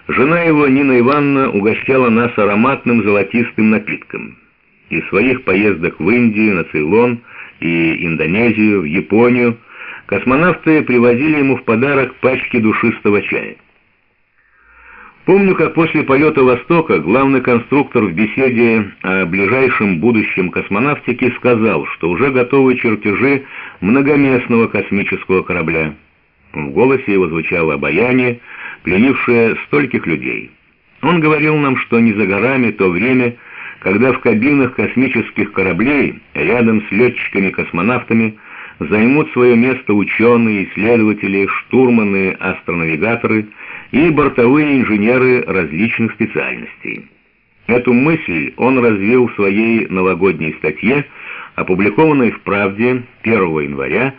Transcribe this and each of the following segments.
Жена его, Нина Ивановна, угощала нас ароматным золотистым напитком. Из своих поездок в Индию, на Цейлон и Индонезию, в Японию космонавты привозили ему в подарок пачки душистого чая. Помню, как после полета «Востока» главный конструктор в беседе о ближайшем будущем космонавтики сказал, что уже готовы чертежи многоместного космического корабля. В голосе его звучало обаяние, пленившее стольких людей. Он говорил нам, что не за горами то время, когда в кабинах космических кораблей рядом с летчиками-космонавтами займут свое место ученые, исследователи, штурманы, астронавигаторы и бортовые инженеры различных специальностей. Эту мысль он развил в своей новогодней статье, опубликованной в «Правде» 1 января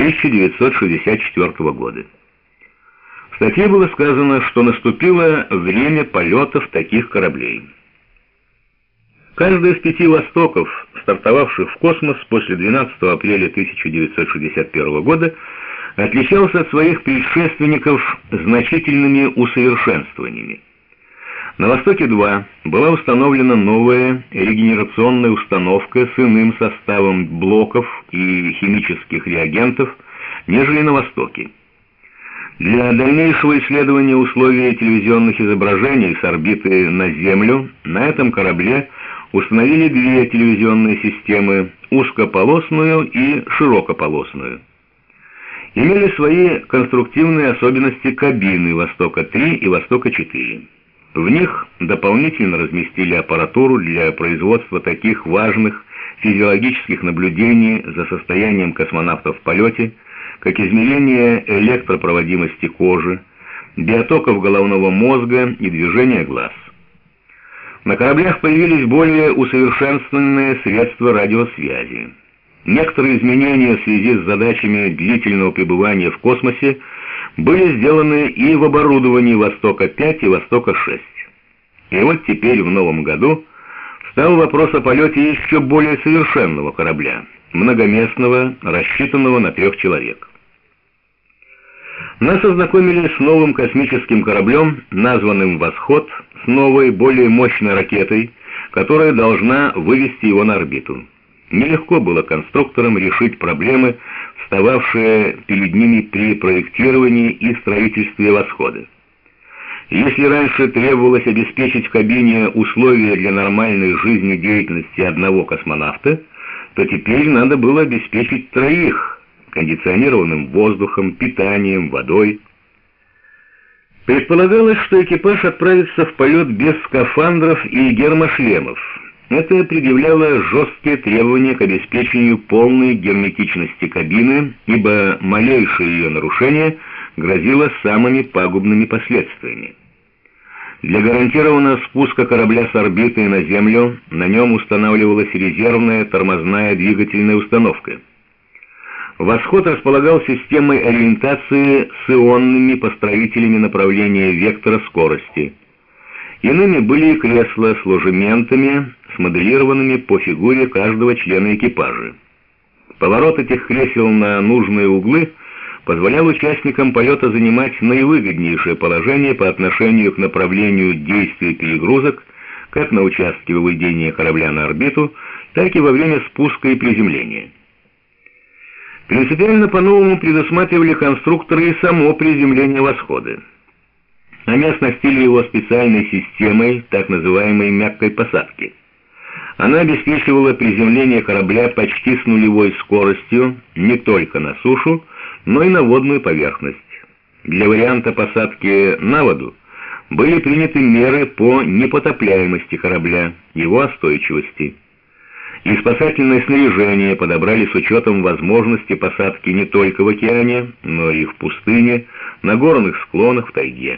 1964 года. В статье было сказано, что наступило время полетов таких кораблей. Каждый из 5 «Востоков», стартовавших в космос после 12 апреля 1961 года, отличался от своих предшественников значительными усовершенствованиями. На «Востоке-2» была установлена новая регенерационная установка с иным составом блоков и химических реагентов, нежели на «Востоке». Для дальнейшего исследования условий телевизионных изображений с орбиты на Землю на этом корабле установили 2 телевизионные системы – узкополосную и широкополосную. Имели свои конструктивные особенности кабины «Востока-3» и «Востока-4». В них дополнительно разместили аппаратуру для производства таких важных физиологических наблюдений за состоянием космонавтов в полете, как измерение электропроводимости кожи, биотоков головного мозга и движения глаз. На кораблях появились более усовершенствованные средства радиосвязи. Некоторые изменения в связи с задачами длительного пребывания в космосе были сделаны и в оборудовании «Востока-5» и «Востока-6». И вот теперь в новом году стал вопрос о полете еще более совершенного корабля, многоместного, рассчитанного на 3 человек. Нас ознакомили с новым космическим кораблем, названным «Восход», с новой, более мощной ракетой, которая должна вывести его на орбиту. Нелегко было конструкторам решить проблемы, встававшие перед ними при проектировании и строительстве «Восхода». Если раньше требовалось обеспечить в кабине условия для нормальной жизнедеятельности одного космонавта, то теперь надо было обеспечить 3 кондиционированным воздухом, питанием, водой. Предполагалось, что экипаж отправится в полет без скафандров и гермошлемов. Это предъявляло жесткие требования к обеспечению полной герметичности кабины, ибо малейшее ее нарушение грозило самыми пагубными последствиями. Для гарантированного спуска корабля с орбиты на Землю на нем устанавливалась резервная тормозная двигательная установка. «Восход» располагал системой ориентации с ионными построителями направления вектора скорости. Иными были кресла с ложементами, смоделированными по фигуре каждого члена экипажа. Поворот этих кресел на нужные углы позволял участникам полета занимать наивыгоднейшее положение по отношению к направлению действия перегрузок как на участке выведения корабля на орбиту, так и во время спуска и приземления. Принципиально по-новому предусматривали конструкторы и само приземление «Восхода». Они оснастили его специальной системой так называемой мягкой посадки. Она обеспечивала приземление корабля почти с нулевой скоростью не только на сушу, но и на водную поверхность. Для варианта посадки на воду были приняты меры по непотопляемости корабля, его устойчивости. И спасательное снаряжение подобрали с учетом возможности посадки не только в океане, но и в пустыне, на горных склонах, в тайге.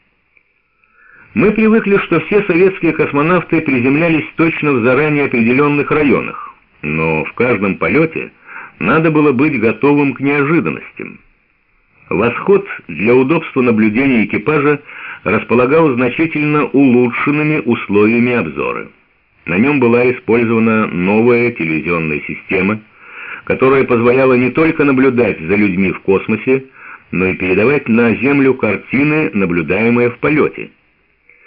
Мы привыкли, что все советские космонавты приземлялись точно в заранее определенных районах, но в каждом полете надо было быть готовым к неожиданностям. «Восход» для удобства наблюдения экипажа располагал значительно улучшенными условиями обзора. На нем была использована новая телевизионная система, которая позволяла не только наблюдать за людьми в космосе, но и передавать на Землю картины, наблюдаемые в полете.